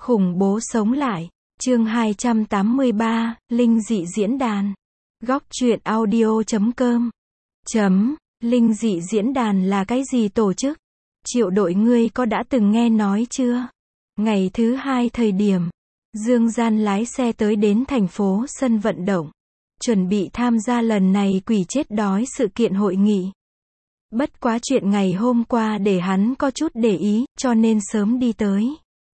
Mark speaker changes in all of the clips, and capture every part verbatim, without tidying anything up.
Speaker 1: Khủng bố sống lại. Chương hai trăm tám mươi ba, Linh dị diễn đàn. Góc truyện audio chấm com. Chấm, Linh dị diễn đàn là cái gì tổ chức? Triệu đội ngươi có đã từng nghe nói chưa? Ngày thứ hai thời điểm, Dương Gian lái xe tới đến thành phố sân vận động, chuẩn bị tham gia lần này quỷ chết đói sự kiện hội nghị. Bất quá chuyện ngày hôm qua để hắn có chút để ý, cho nên sớm đi tới.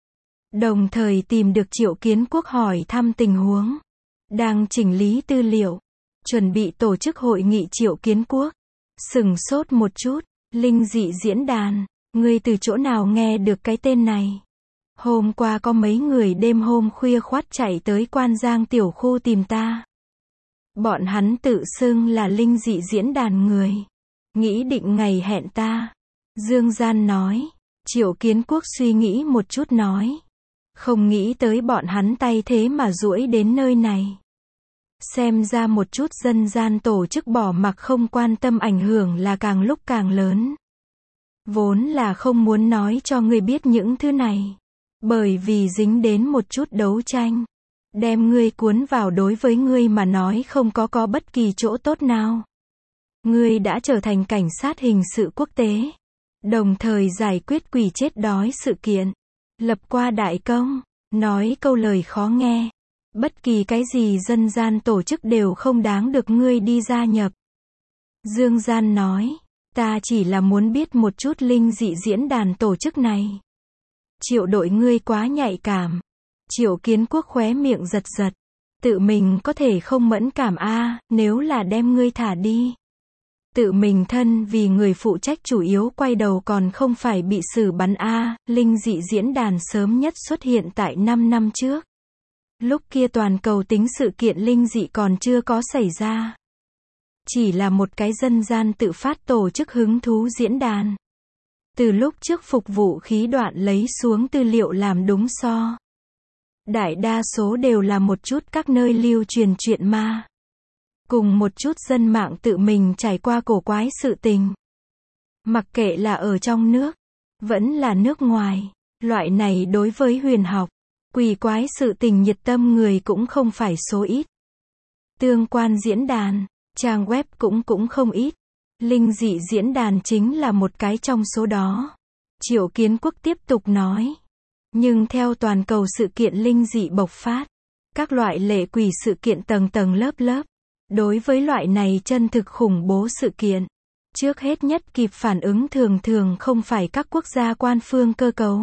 Speaker 1: Đồng thời tìm được Triệu Kiến Quốc hỏi thăm tình huống. Đang chỉnh lý tư liệu, chuẩn bị tổ chức hội nghị. Triệu Kiến Quốc sừng sốt một chút. Linh dị diễn đàn, ngươi từ chỗ nào nghe được cái tên này? Hôm qua có mấy người đêm hôm khuya khoắt chạy tới Quan Giang tiểu khu tìm ta. Bọn hắn tự xưng là linh dị diễn đàn người, nghĩ định ngày hẹn ta. Dương Gian nói. Triệu Kiến Quốc suy nghĩ một chút nói, không nghĩ tới bọn hắn tay thế mà duỗi đến nơi này. Xem ra một chút dân gian tổ chức bỏ mặc không quan tâm ảnh hưởng là càng lúc càng lớn. Vốn là không muốn nói cho ngươi biết những thứ này, bởi vì dính đến một chút đấu tranh, đem ngươi cuốn vào đối với ngươi mà nói không có có bất kỳ chỗ tốt nào. Ngươi đã trở thành cảnh sát hình sự quốc tế, đồng thời giải quyết quỷ chết đói sự kiện, lập qua đại công. Nói câu lời khó nghe, bất kỳ cái gì dân gian tổ chức đều không đáng được ngươi đi gia nhập. Dương Gian nói, ta chỉ là muốn biết một chút linh dị diễn đàn tổ chức này. Triệu đội ngươi quá nhạy cảm. Triệu Kiến Quốc khóe miệng giật giật. Tự mình có thể không mẫn cảm a à, nếu là đem ngươi thả đi. Tự mình thân vì người phụ trách chủ yếu quay đầu còn không phải bị xử bắn a à, linh dị diễn đàn sớm nhất xuất hiện tại năm năm trước. Lúc kia toàn cầu tính sự kiện linh dị còn chưa có xảy ra. Chỉ là một cái dân gian tự phát tổ chức hứng thú diễn đàn. Từ lúc trước phục vụ khí đoạn lấy xuống tư liệu làm đúng so. Đại đa số đều là một chút các nơi lưu truyền chuyện ma. Cùng một chút dân mạng tự mình trải qua cổ quái sự tình. Mặc kệ là ở trong nước, vẫn là nước ngoài, loại này đối với huyền học, quỷ quái sự tình nhiệt tâm người cũng không phải số ít. Tương quan diễn đàn, trang web cũng cũng không ít. Linh dị diễn đàn chính là một cái trong số đó. Triệu Kiến Quốc tiếp tục nói. Nhưng theo toàn cầu sự kiện linh dị bộc phát, các loại lệ quỷ sự kiện tầng tầng lớp lớp. Đối với loại này chân thực khủng bố sự kiện, trước hết nhất kịp phản ứng thường thường không phải các quốc gia quan phương cơ cấu,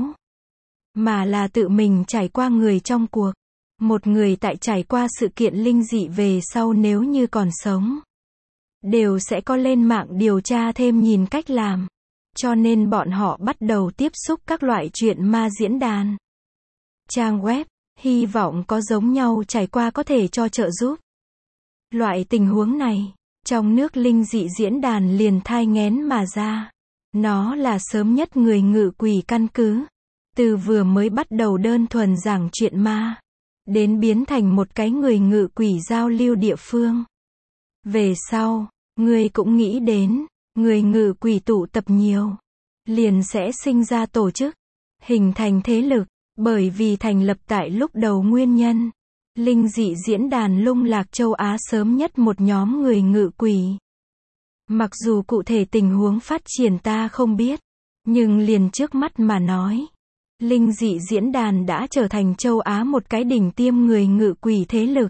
Speaker 1: mà là tự mình trải qua người trong cuộc. Một người tại trải qua sự kiện linh dị về sau nếu như còn sống, đều sẽ có lên mạng điều tra thêm nhìn cách làm. Cho nên bọn họ bắt đầu tiếp xúc các loại chuyện ma diễn đàn, trang web, hy vọng có giống nhau trải qua có thể cho trợ giúp. Loại tình huống này, trong nước linh dị diễn đàn liền thai nghén mà ra. Nó là sớm nhất người ngự quỷ căn cứ. Từ vừa mới bắt đầu đơn thuần giảng chuyện ma, đến biến thành một cái người ngự quỷ giao lưu địa phương. Về sau, người cũng nghĩ đến, người ngự quỷ tụ tập nhiều, liền sẽ sinh ra tổ chức, hình thành thế lực, bởi vì thành lập tại lúc đầu nguyên nhân. Linh dị diễn đàn lung lạc châu Á sớm nhất một nhóm người ngự quỷ. Mặc dù cụ thể tình huống phát triển ta không biết, nhưng liền trước mắt mà nói, linh dị diễn đàn đã trở thành châu Á một cái đỉnh tiêm người ngự quỷ thế lực.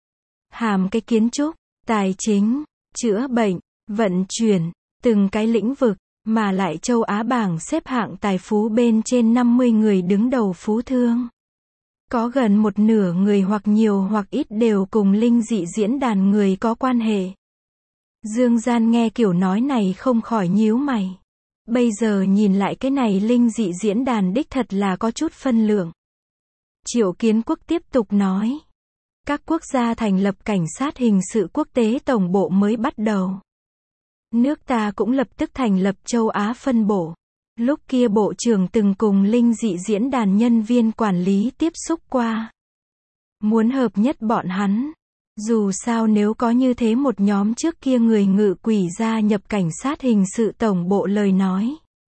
Speaker 1: Hàm cái kiến trúc, tài chính, chữa bệnh, vận chuyển, từng cái lĩnh vực, mà lại châu Á bảng xếp hạng tài phú bên trên năm mươi người đứng đầu phú thương. Có gần một nửa người hoặc nhiều hoặc ít đều cùng linh dị diễn đàn người có quan hệ. Dương Gian nghe kiểu nói này không khỏi nhíu mày. Bây giờ nhìn lại cái này linh dị diễn đàn đích thật là có chút phân lượng. Triệu Kiến Quốc tiếp tục nói. Các quốc gia thành lập cảnh sát hình sự quốc tế tổng bộ mới bắt đầu. Nước ta cũng lập tức thành lập châu Á phân bộ. Lúc kia bộ trưởng từng cùng linh dị diễn đàn nhân viên quản lý tiếp xúc qua. Muốn hợp nhất bọn hắn. Dù sao nếu có như thế một nhóm trước kia người ngự quỷ gia nhập cảnh sát hình sự tổng bộ lời nói,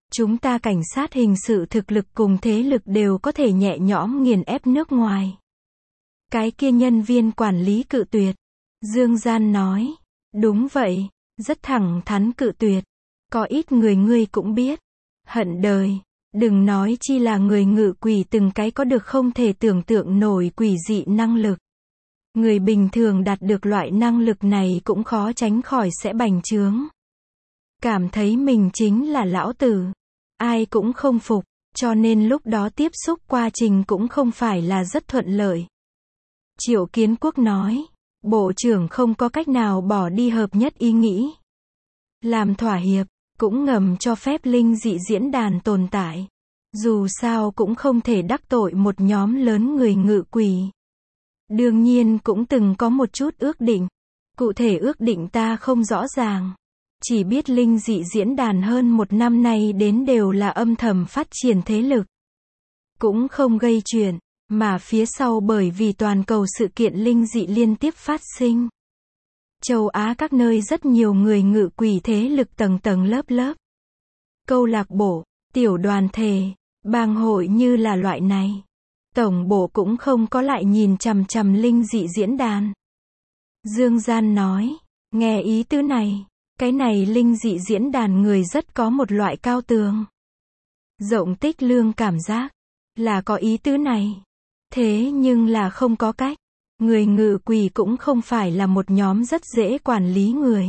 Speaker 1: Chúng ta cảnh sát hình sự thực lực cùng thế lực đều có thể nhẹ nhõm nghiền ép nước ngoài. Cái kia nhân viên quản lý cự tuyệt. Dương Gian nói. Đúng vậy, rất thẳng thắn cự tuyệt. Có ít người ngươi cũng biết. Hận đời. Đừng nói chi là người ngự quỷ từng cái có được không thể tưởng tượng nổi quỷ dị năng lực. Người bình thường đạt được loại năng lực này cũng khó tránh khỏi sẽ bành trướng. Cảm thấy mình chính là lão tử. Ai cũng không phục, cho nên lúc đó tiếp xúc quá trình cũng không phải là rất thuận lợi. Triệu Kiến Quốc nói, Bộ trưởng không có cách nào bỏ đi hợp nhất ý nghĩ. Làm thỏa hiệp, cũng ngầm cho phép linh dị diễn đàn tồn tại. Dù sao cũng không thể đắc tội một nhóm lớn người ngự quỷ. Đương nhiên cũng từng có một chút ước định. Cụ thể ước định ta không rõ ràng. Chỉ biết linh dị diễn đàn hơn một năm nay đến đều là âm thầm phát triển thế lực. Cũng không gây chuyện, mà phía sau bởi vì toàn cầu sự kiện linh dị liên tiếp phát sinh. Châu Á các nơi rất nhiều người ngự quỷ thế lực tầng tầng lớp lớp. Câu lạc bộ, tiểu đoàn thể, bang hội như là loại này. Tổng bộ cũng không có lại nhìn chằm chằm linh dị diễn đàn. Dương Gian nói, nghe ý tứ này, cái này linh dị diễn đàn người rất có một loại cao tường. Rộng tích lương cảm giác, là có ý tứ này. Thế nhưng là không có cách. Người ngự quỷ cũng không phải là một nhóm rất dễ quản lý người.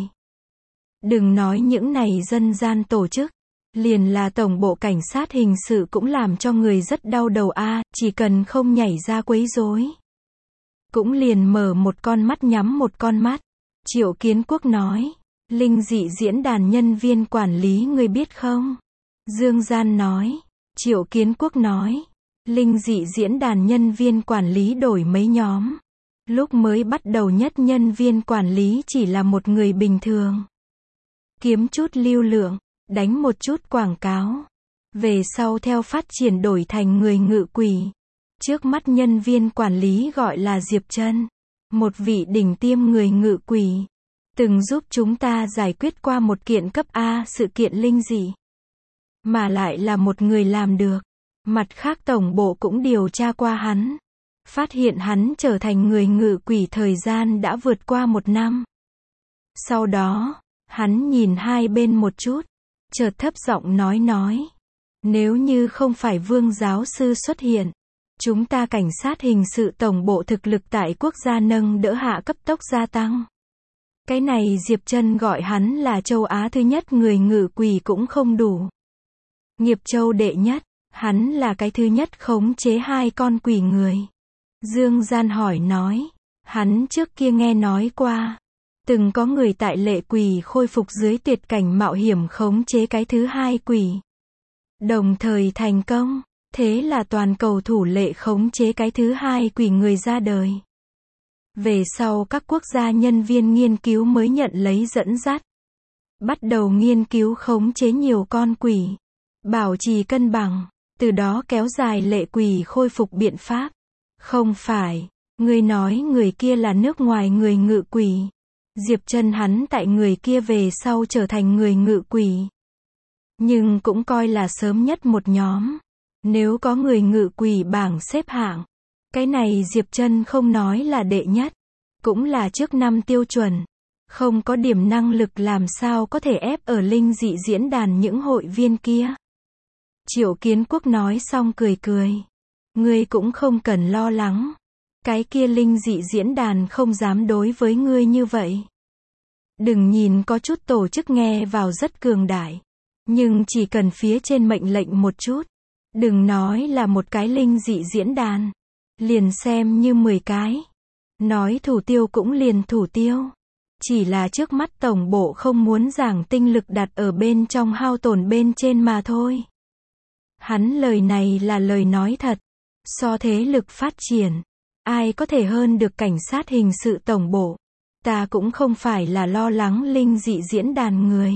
Speaker 1: Đừng nói những này dân gian tổ chức. Liền là tổng bộ cảnh sát hình sự cũng làm cho người rất đau đầu a, chỉ cần không nhảy ra quấy rối. Cũng liền mở một con mắt nhắm một con mắt. Triệu Kiến Quốc nói, linh dị diễn đàn nhân viên quản lý người biết không? Dương Gian nói, Triệu Kiến Quốc nói, linh dị diễn đàn nhân viên quản lý đổi mấy nhóm. Lúc mới bắt đầu nhất nhân viên quản lý chỉ là một người bình thường. Kiếm chút lưu lượng. Đánh một chút quảng cáo. Về sau theo phát triển đổi thành người ngự quỷ. Trước mắt nhân viên quản lý gọi là Diệp Trân. Một vị đỉnh tiêm người ngự quỷ. Từng giúp chúng ta giải quyết qua một kiện cấp A sự kiện linh dị. Mà lại là một người làm được. Mặt khác tổng bộ cũng điều tra qua hắn. Phát hiện hắn trở thành người ngự quỷ thời gian đã vượt qua một năm. Sau đó, hắn nhìn hai bên một chút. Chợt thấp giọng nói nói. Nếu như không phải Vương giáo sư xuất hiện, chúng ta cảnh sát hình sự tổng bộ thực lực tại quốc gia nâng đỡ hạ cấp tốc gia tăng. Cái này Diệp Trân gọi hắn là châu Á thứ nhất người ngự quỷ cũng không đủ. Nghiệp châu đệ nhất, hắn là cái thứ nhất khống chế hai con quỷ người. Dương Gian hỏi nói, hắn trước kia nghe nói qua. Từng có người tại lệ quỷ khôi phục dưới tuyệt cảnh mạo hiểm khống chế cái thứ hai quỷ. Đồng thời thành công, thế là toàn cầu thủ lệ khống chế cái thứ hai quỷ người ra đời. Về sau các quốc gia nhân viên nghiên cứu mới nhận lấy dẫn dắt. Bắt đầu nghiên cứu khống chế nhiều con quỷ. Bảo trì cân bằng, từ đó kéo dài lệ quỷ khôi phục biện pháp. Không phải, người nói người kia là nước ngoài người ngự quỷ. Diệp Trân hắn tại người kia về sau trở thành người ngự quỷ. Nhưng cũng coi là sớm nhất một nhóm. Nếu có người ngự quỷ bảng xếp hạng. Cái này Diệp Trân không nói là đệ nhất. Cũng là trước năm tiêu chuẩn. Không có điểm năng lực làm sao có thể ép ở linh dị diễn đàn những hội viên kia. Triệu Kiến Quốc nói xong cười cười. Ngươi cũng không cần lo lắng. Cái kia linh dị diễn đàn không dám đối với ngươi như vậy. Đừng nhìn có chút tổ chức nghe vào rất cường đại. Nhưng chỉ cần phía trên mệnh lệnh một chút. Đừng nói là một cái linh dị diễn đàn. Liền xem như mười cái. Nói thủ tiêu cũng liền thủ tiêu. Chỉ là trước mắt tổng bộ không muốn giảng tinh lực đặt ở bên trong hao tổn bên trên mà thôi. Hắn lời này là lời nói thật. So thế lực phát triển. Ai có thể hơn được cảnh sát hình sự tổng bộ. Ta cũng không phải là lo lắng linh dị diễn đàn người.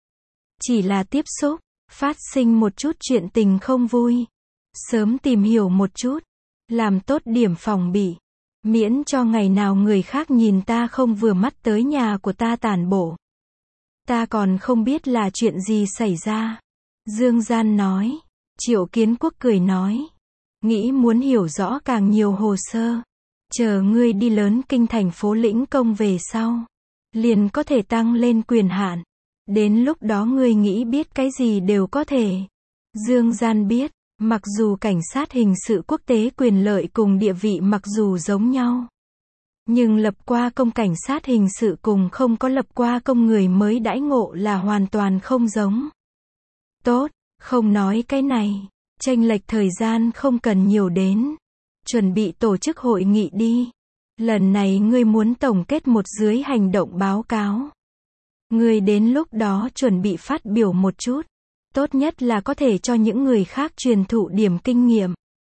Speaker 1: Chỉ là tiếp xúc, phát sinh một chút chuyện tình không vui. Sớm tìm hiểu một chút. Làm tốt điểm phòng bị. Miễn cho ngày nào người khác nhìn ta không vừa mắt tới nhà của ta tàn bộ. Ta còn không biết là chuyện gì xảy ra. Dương Gian nói. Triệu Kiến Quốc cười nói. Nghĩ muốn hiểu rõ càng nhiều hồ sơ. Chờ ngươi đi lớn kinh thành phố lĩnh công về sau. Liền có thể tăng lên quyền hạn. Đến lúc đó ngươi nghĩ biết cái gì đều có thể. Dương Gian biết, mặc dù cảnh sát hình sự quốc tế quyền lợi cùng địa vị mặc dù giống nhau. Nhưng lập qua công cảnh sát hình sự cùng không có lập qua công người mới đãi ngộ là hoàn toàn không giống. Tốt, không nói cái này. Chênh lệch thời gian không cần nhiều đến. Chuẩn bị tổ chức hội nghị đi. Lần này ngươi muốn tổng kết một dưới hành động báo cáo. Ngươi đến lúc đó chuẩn bị phát biểu một chút. Tốt nhất là có thể cho những người khác truyền thụ điểm kinh nghiệm.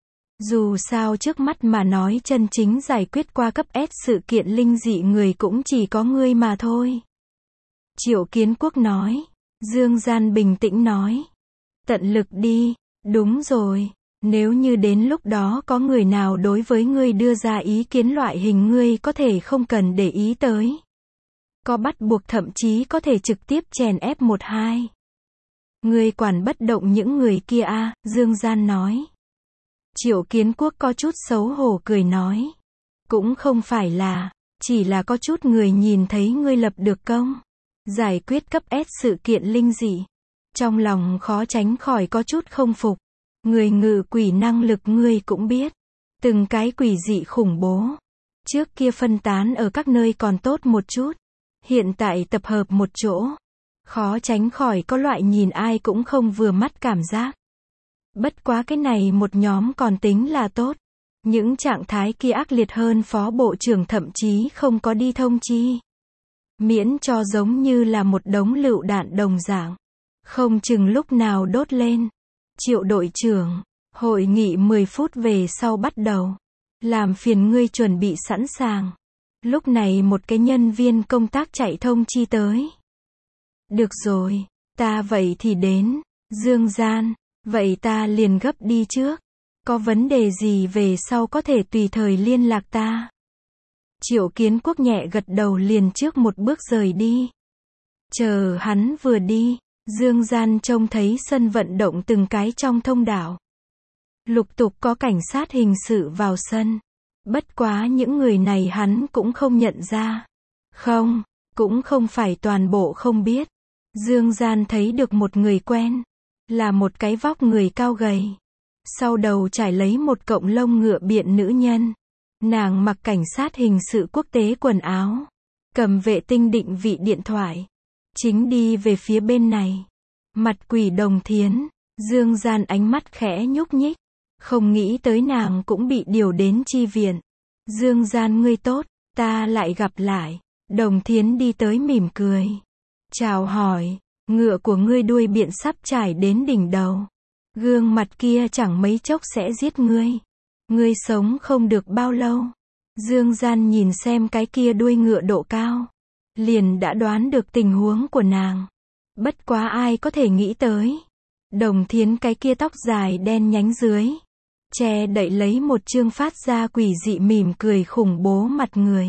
Speaker 1: Dù sao trước mắt mà nói chân chính giải quyết qua cấp S sự kiện linh dị người cũng chỉ có ngươi mà thôi. Triệu Kiến Quốc nói. Dương Gian bình tĩnh nói. Tận lực đi. Đúng rồi. Nếu như đến lúc đó có người nào đối với ngươi đưa ra ý kiến loại hình ngươi có thể không cần để ý tới. Có bắt buộc thậm chí có thể trực tiếp chèn ép một hai. Ngươi quản bất động những người kia a, à, Dương Gian nói. Triệu Kiến Quốc có chút xấu hổ cười nói. Cũng không phải là, chỉ là có chút người nhìn thấy ngươi lập được công. Giải quyết cấp S sự kiện linh dị. Trong lòng khó tránh khỏi có chút không phục. Người ngự quỷ năng lực ngươi cũng biết. Từng cái quỷ dị khủng bố. Trước kia phân tán ở các nơi còn tốt một chút. Hiện tại tập hợp một chỗ. Khó tránh khỏi có loại nhìn ai cũng không vừa mắt cảm giác. Bất quá cái này một nhóm còn tính là tốt. Những trạng thái kia ác liệt hơn phó bộ trưởng thậm chí không có đi thông chi. Miễn cho giống như là một đống lựu đạn đồng dạng. Không chừng lúc nào đốt lên. Triệu đội trưởng, hội nghị mười phút về sau bắt đầu. Làm phiền ngươi chuẩn bị sẵn sàng. Lúc này một cái nhân viên công tác chạy thông chi tới. Được rồi, ta vậy thì đến. Dương Gian, vậy ta liền gấp đi trước. Có vấn đề gì về sau có thể tùy thời liên lạc ta. Triệu Kiến Quốc nhẹ gật đầu liền trước một bước rời đi. Chờ hắn vừa đi, Dương Gian trông thấy sân vận động từng cái trong thông đạo. Lục tục có cảnh sát hình sự vào sân. Bất quá những người này hắn cũng không nhận ra. Không, cũng không phải toàn bộ không biết. Dương Gian thấy được một người quen. Là một cái vóc người cao gầy. Sau đầu trải lấy một cọng lông ngựa biện nữ nhân. Nàng mặc cảnh sát hình sự quốc tế quần áo. Cầm vệ tinh định vị điện thoại. Chính đi về phía bên này. Mặt quỷ Đồng Thiến. Dương Gian ánh mắt khẽ nhúc nhích. Không nghĩ tới nàng cũng bị điều đến chi viện. Dương Gian ngươi tốt, ta lại gặp lại. Đồng Thiến đi tới mỉm cười. Chào hỏi, ngựa của ngươi đuôi biện sắp trải đến đỉnh đầu. Gương mặt kia chẳng mấy chốc sẽ giết ngươi. Ngươi sống không được bao lâu. Dương Gian nhìn xem cái kia đuôi ngựa độ cao. Liền đã đoán được tình huống của nàng. Bất quá ai có thể nghĩ tới. Đồng Thiến cái kia tóc dài đen nhánh dưới. Che đậy lấy một chương phát ra quỷ dị mỉm cười khủng bố mặt người.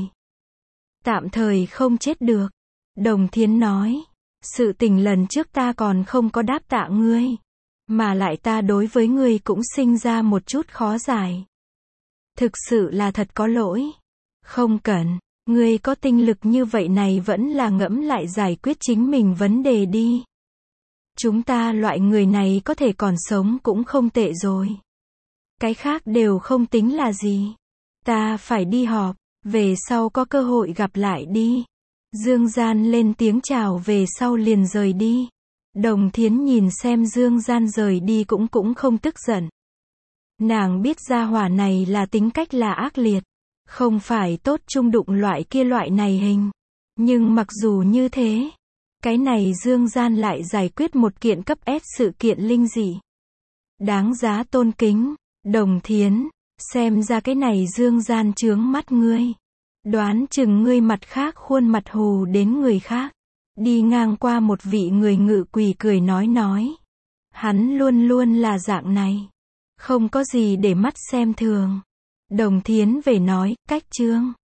Speaker 1: Tạm thời không chết được. Đồng Thiến nói. Sự tình lần trước ta còn không có đáp tạ ngươi. Mà lại ta đối với ngươi cũng sinh ra một chút khó giải. Thực sự là thật có lỗi. Không cần. Ngươi có tinh lực như vậy này vẫn là ngẫm lại giải quyết chính mình vấn đề đi. Chúng ta loại người này có thể còn sống cũng không tệ rồi. Cái khác đều không tính là gì. Ta phải đi họp, về sau có cơ hội gặp lại đi. Dương Gian lên tiếng chào về sau liền rời đi. Đồng Thiến nhìn xem Dương Gian rời đi cũng cũng không tức giận. Nàng biết gia hỏa này là tính cách là ác liệt. Không phải tốt chung đụng loại kia loại này hình. Nhưng mặc dù như thế, cái này Dương Gian lại giải quyết một kiện cấp S sự kiện linh dị. Đáng giá tôn kính. Đồng Thiến, xem ra cái này Dương Gian chướng mắt ngươi. Đoán chừng ngươi mặt khác khuôn mặt hù đến người khác. Đi ngang qua một vị người ngự quỷ cười nói nói. Hắn luôn luôn là dạng này. Không có gì để mắt xem thường. Đồng Thiến về nói, cách chương.